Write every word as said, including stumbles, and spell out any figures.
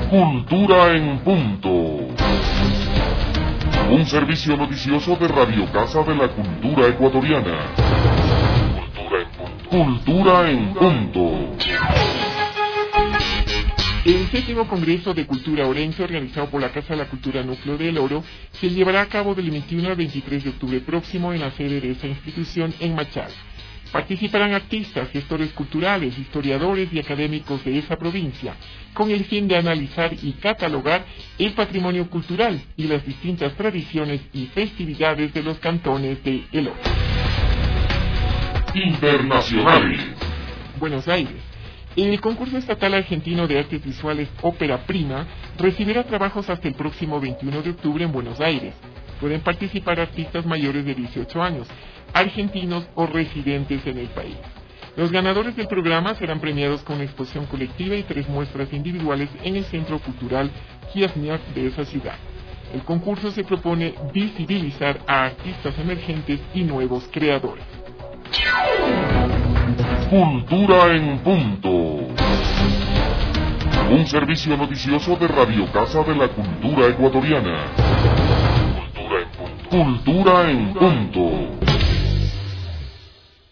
Cultura en Punto. Un servicio noticioso de Radio Casa de la Cultura Ecuatoriana. Cultura en Punto. Cultura en Punto. El séptimo Congreso de Cultura Orense, organizado por la Casa de la Cultura Núcleo del Oro, se llevará a cabo del veintiuno al veintitrés de octubre próximo en la sede de esa institución en Machala. Participarán artistas, gestores culturales, historiadores y académicos de esa provincia, con el fin de analizar y catalogar el patrimonio cultural y las distintas tradiciones y festividades de los cantones de El Oro. Internacional. Buenos Aires. El concurso estatal argentino de artes visuales Ópera Prima recibirá trabajos hasta el próximo veintiuno de octubre en Buenos Aires. Pueden participar artistas mayores de dieciocho años, argentinos o residentes en el país. Los ganadores del programa serán premiados con una exposición colectiva y tres muestras individuales en el Centro Cultural Kiasniak de esa ciudad. El concurso se propone visibilizar a artistas emergentes y nuevos creadores. Cultura en Punto. Un servicio noticioso de Radio Casa de la Cultura Ecuatoriana. Cultura en Punto. Cultura en Punto.